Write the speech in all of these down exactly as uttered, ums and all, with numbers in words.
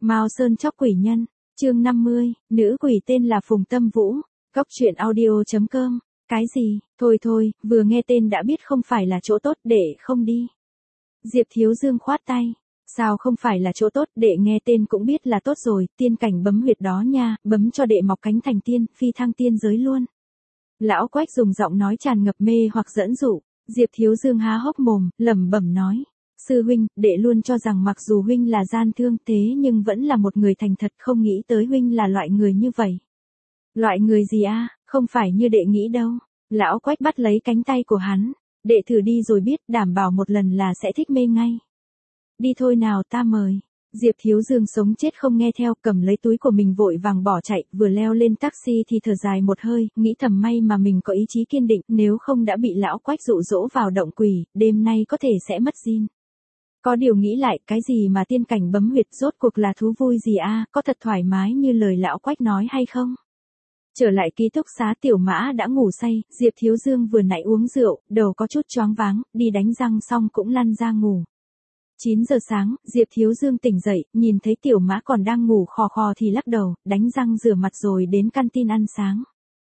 Mao Sơn chóc quỷ nhân, chương năm mươi, nữ quỷ tên là Phùng Tâm Vũ, góc truyện audio chấm com, cái gì, thôi thôi, vừa nghe tên đã biết không phải là chỗ tốt để không đi. Diệp Thiếu Dương khoát tay, sao không phải là chỗ tốt, đệ nghe tên cũng biết là tốt rồi, tiên cảnh bấm huyệt đó nha, bấm cho đệ mọc cánh thành tiên, phi thăng tiên giới luôn. Lão Quách dùng giọng nói tràn ngập mê hoặc dẫn dụ, Diệp Thiếu Dương há hốc mồm, lẩm bẩm nói. Sư huynh, đệ luôn cho rằng mặc dù huynh là gian thương thế nhưng vẫn là một người thành thật, không nghĩ tới huynh là loại người như vậy. Loại người gì a? Không phải như đệ nghĩ đâu. Lão Quách bắt lấy cánh tay của hắn. Đệ thử đi rồi biết, đảm bảo một lần là sẽ thích mê ngay. Đi thôi nào, ta mời. Diệp Thiếu Dương sống chết không nghe theo, cầm lấy túi của mình vội vàng bỏ chạy, vừa leo lên taxi thì thở dài một hơi, nghĩ thầm may mà mình có ý chí kiên định, nếu không đã bị lão Quách dụ dỗ vào động quỷ, đêm nay có thể sẽ mất zin. Có điều nghĩ lại, cái gì mà tiên cảnh bấm huyệt rốt cuộc là thú vui gì a, có thật thoải mái như lời lão Quách nói hay không? Trở lại ký túc xá, Tiểu Mã đã ngủ say, Diệp Thiếu Dương vừa nãy uống rượu, đầu có chút choáng váng, đi đánh răng xong cũng lăn ra ngủ. chín giờ sáng, Diệp Thiếu Dương tỉnh dậy, nhìn thấy Tiểu Mã còn đang ngủ khò khò thì lắc đầu, đánh răng rửa mặt rồi đến canteen ăn sáng.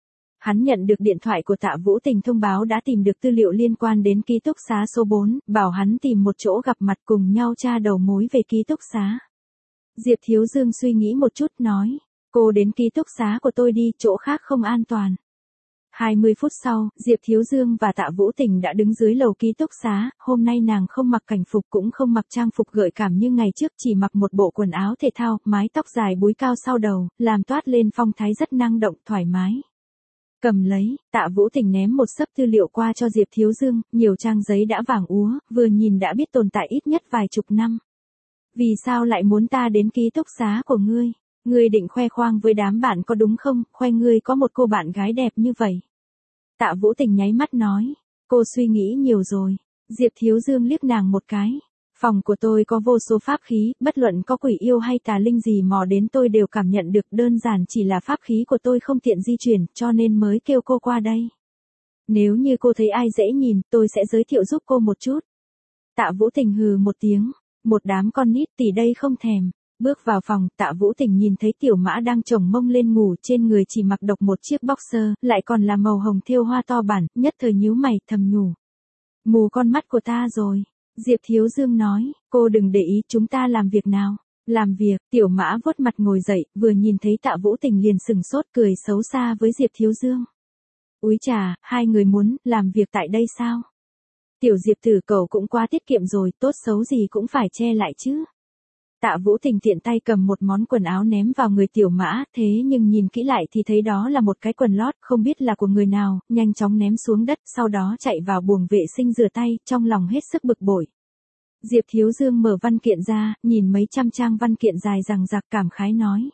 Hắn nhận được điện thoại của Tạ Vũ Tình thông báo đã tìm được tư liệu liên quan đến ký túc xá số bốn, bảo hắn tìm một chỗ gặp mặt cùng nhau tra đầu mối về ký túc xá. Diệp Thiếu Dương suy nghĩ một chút nói, cô đến ký túc xá của tôi đi, chỗ khác không an toàn. hai mươi phút sau, Diệp Thiếu Dương và Tạ Vũ Tình đã đứng dưới lầu ký túc xá, hôm nay nàng không mặc cảnh phục cũng không mặc trang phục gợi cảm như ngày trước, chỉ mặc một bộ quần áo thể thao, mái tóc dài búi cao sau đầu, làm toát lên phong thái rất năng động, thoải mái. Cầm lấy, Tạ Vũ Tình ném một xấp tư liệu qua cho Diệp Thiếu Dương, nhiều trang giấy đã vàng úa, vừa nhìn đã biết tồn tại ít nhất vài chục năm. Vì sao lại muốn ta đến ký túc xá của ngươi? Ngươi định khoe khoang với đám bạn có đúng không, khoe ngươi có một cô bạn gái đẹp như vậy. Tạ Vũ Tình nháy mắt nói, cô suy nghĩ nhiều rồi. Diệp Thiếu Dương liếc nàng một cái. Phòng của tôi có vô số pháp khí, bất luận có quỷ yêu hay tà linh gì mò đến tôi đều cảm nhận được, đơn giản chỉ là pháp khí của tôi không tiện di chuyển, cho nên mới kêu cô qua đây. Nếu như cô thấy ai dễ nhìn, tôi sẽ giới thiệu giúp cô một chút. Tạ Vũ Tình hừ một tiếng, một đám con nít tỷ đây không thèm. Bước vào phòng, Tạ Vũ Tình nhìn thấy Tiểu Mã đang chồng mông lên ngủ, trên người chỉ mặc độc một chiếc boxer, lại còn là màu hồng thêu hoa to bản, nhất thời nhíu mày, thầm nhủ. Mù con mắt của ta rồi. Diệp Thiếu Dương nói, cô đừng để ý, chúng ta làm việc nào. Làm việc, Tiểu Mã vuốt mặt ngồi dậy, vừa nhìn thấy Tạ Vũ Tình liền sừng sốt cười xấu xa với Diệp Thiếu Dương. Úi trà, hai người muốn làm việc tại đây sao? Tiểu Diệp tử cậu cũng quá tiết kiệm rồi, tốt xấu gì cũng phải che lại chứ. Tạ Vũ Tình tiện tay cầm một món quần áo ném vào người Tiểu Mã, thế nhưng nhìn kỹ lại thì thấy đó là một cái quần lót, không biết là của người nào, nhanh chóng ném xuống đất, sau đó chạy vào buồng vệ sinh rửa tay, trong lòng hết sức bực bội. Diệp Thiếu Dương mở văn kiện ra, nhìn mấy trăm trang văn kiện dài dằng dặc cảm khái nói.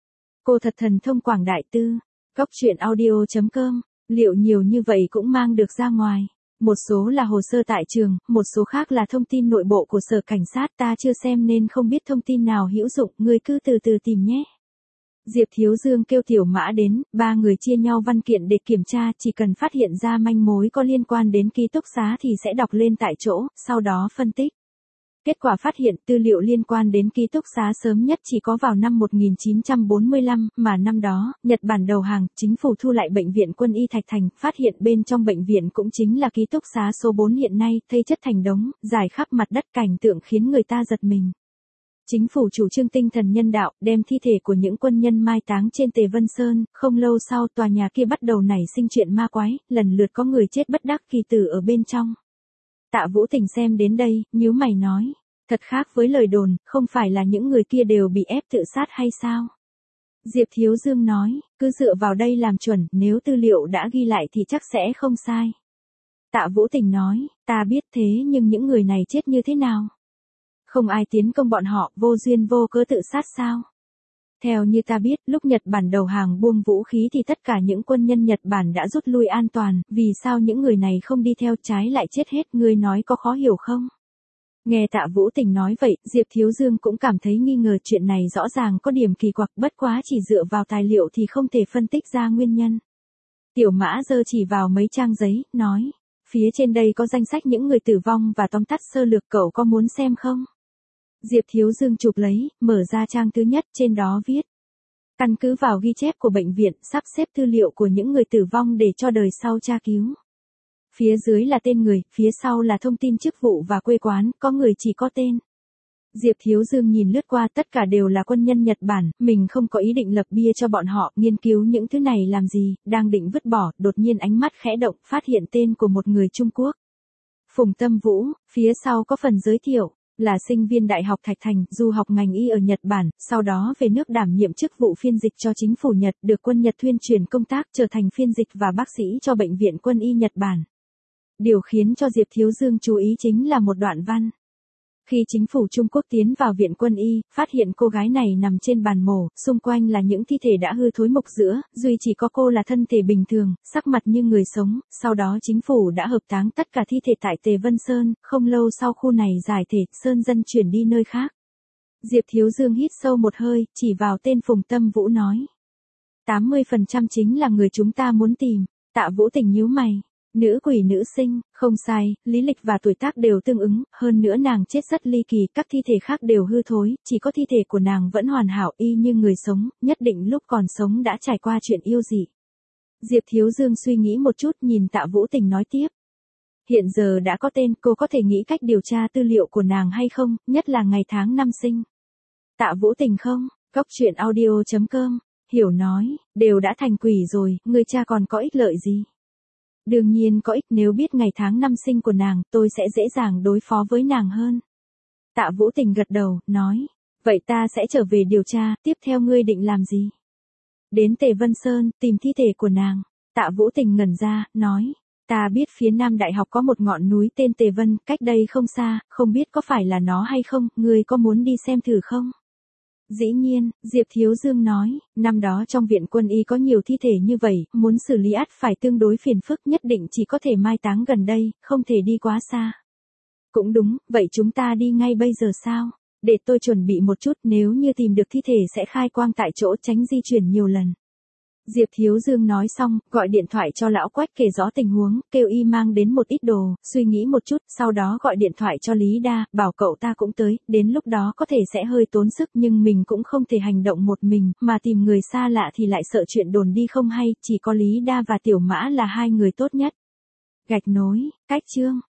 Cô thật thần thông quảng đại tư, góc truyện audio chấm com, liệu nhiều như vậy cũng mang được ra ngoài. Một số là hồ sơ tại trường, một số khác là thông tin nội bộ của sở cảnh sát, ta chưa xem nên không biết thông tin nào hữu dụng, ngươi cứ từ từ tìm nhé. Diệp Thiếu Dương kêu Tiểu Mã đến, ba người chia nhau văn kiện để kiểm tra, chỉ cần phát hiện ra manh mối có liên quan đến ký túc xá thì sẽ đọc lên tại chỗ, sau đó phân tích. Kết quả phát hiện tư liệu liên quan đến ký túc xá sớm nhất chỉ có vào năm một nghìn chín trăm bốn mươi lăm, mà năm đó, Nhật Bản đầu hàng, chính phủ thu lại bệnh viện quân y Thạch Thành, phát hiện bên trong bệnh viện cũng chính là ký túc xá số bốn hiện nay, thây chất thành đống, dài khắp mặt đất, cảnh tượng khiến người ta giật mình. Chính phủ chủ trương tinh thần nhân đạo, đem thi thể của những quân nhân mai táng trên Tề Vân Sơn, không lâu sau tòa nhà kia bắt đầu nảy sinh chuyện ma quái, lần lượt có người chết bất đắc kỳ tử ở bên trong. Tạ Vũ Tình xem đến đây, nhíu mày nói, thật khác với lời đồn, không phải là những người kia đều bị ép tự sát hay sao? Diệp Thiếu Dương nói, cứ dựa vào đây làm chuẩn, nếu tư liệu đã ghi lại thì chắc sẽ không sai. Tạ Vũ Tình nói, ta biết thế nhưng những người này chết như thế nào? Không ai tiến công bọn họ, vô duyên vô cớ tự sát sao? Theo như ta biết, lúc Nhật Bản đầu hàng buông vũ khí thì tất cả những quân nhân Nhật Bản đã rút lui an toàn, vì sao những người này không đi theo trái lại chết hết, ngươi nói có khó hiểu không? Nghe Tạ Vũ Tình nói vậy, Diệp Thiếu Dương cũng cảm thấy nghi ngờ, chuyện này rõ ràng có điểm kỳ quặc, bất quá chỉ dựa vào tài liệu thì không thể phân tích ra nguyên nhân. Tiểu Mã giơ chỉ vào mấy trang giấy, nói, phía trên đây có danh sách những người tử vong và tóm tắt sơ lược, cậu có muốn xem không? Diệp Thiếu Dương chụp lấy, mở ra trang thứ nhất, trên đó viết. Căn cứ vào ghi chép của bệnh viện, sắp xếp tư liệu của những người tử vong để cho đời sau tra cứu. Phía dưới là tên người, phía sau là thông tin chức vụ và quê quán, có người chỉ có tên. Diệp Thiếu Dương nhìn lướt qua, tất cả đều là quân nhân Nhật Bản, mình không có ý định lập bia cho bọn họ, nghiên cứu những thứ này làm gì, đang định vứt bỏ, đột nhiên ánh mắt khẽ động, phát hiện tên của một người Trung Quốc. Phùng Tâm Vũ, phía sau có phần giới thiệu, là sinh viên Đại học Thạch Thành, du học ngành y ở Nhật Bản, sau đó về nước đảm nhiệm chức vụ phiên dịch cho chính phủ Nhật, được quân Nhật thuyên truyền công tác trở thành phiên dịch và bác sĩ cho Bệnh viện Quân y Nhật Bản. Điều khiến cho Diệp Thiếu Dương chú ý chính là một đoạn văn. Khi chính phủ Trung Quốc tiến vào viện quân y, phát hiện cô gái này nằm trên bàn mổ, xung quanh là những thi thể đã hư thối mục giữa, duy chỉ có cô là thân thể bình thường, sắc mặt như người sống, sau đó chính phủ đã hợp táng tất cả thi thể tại Tề Vân Sơn, không lâu sau khu này giải thể, sơn dân chuyển đi nơi khác. Diệp Thiếu Dương hít sâu một hơi, chỉ vào tên Phùng Tâm Vũ nói. tám mươi phần trăm chính là người chúng ta muốn tìm. Tạ Vũ Tình nhíu mày. Nữ quỷ nữ sinh, không sai, lý lịch và tuổi tác đều tương ứng, hơn nữa nàng chết rất ly kỳ, các thi thể khác đều hư thối, chỉ có thi thể của nàng vẫn hoàn hảo y như người sống, nhất định lúc còn sống đã trải qua chuyện yêu dị. Diệp Thiếu Dương suy nghĩ một chút, nhìn Tạ Vũ Tình nói tiếp. Hiện giờ đã có tên, cô có thể nghĩ cách điều tra tư liệu của nàng hay không, nhất là ngày tháng năm sinh. Tạ Vũ Tình không, Cốc Truyện Audio chấm com, Hiểu nói, đều đã thành quỷ rồi, người cha còn có ích lợi gì? Đương nhiên có ích, nếu biết ngày tháng năm sinh của nàng, tôi sẽ dễ dàng đối phó với nàng hơn. Tạ Vũ Tình gật đầu, nói, vậy ta sẽ trở về điều tra, tiếp theo ngươi định làm gì? Đến Tề Vân Sơn, tìm thi thể của nàng. Tạ Vũ Tình ngẩn ra, nói, ta biết phía Nam Đại học có một ngọn núi tên Tề Vân, cách đây không xa, không biết có phải là nó hay không, ngươi có muốn đi xem thử không? Dĩ nhiên, Diệp Thiếu Dương nói, năm đó trong viện quân y có nhiều thi thể như vậy, muốn xử lý ắt phải tương đối phiền phức, nhất định chỉ có thể mai táng gần đây, không thể đi quá xa. Cũng đúng, vậy chúng ta đi ngay bây giờ sao? Để tôi chuẩn bị một chút, nếu như tìm được thi thể sẽ khai quang tại chỗ, tránh di chuyển nhiều lần. Diệp Thiếu Dương nói xong, gọi điện thoại cho lão Quách kể rõ tình huống, kêu y mang đến một ít đồ, suy nghĩ một chút, sau đó gọi điện thoại cho Lý Đa, bảo cậu ta cũng tới, đến lúc đó có thể sẽ hơi tốn sức nhưng mình cũng không thể hành động một mình, mà tìm người xa lạ thì lại sợ chuyện đồn đi không hay, chỉ có Lý Đa và Tiểu Mã là hai người tốt nhất. Gạch nối, cách chương.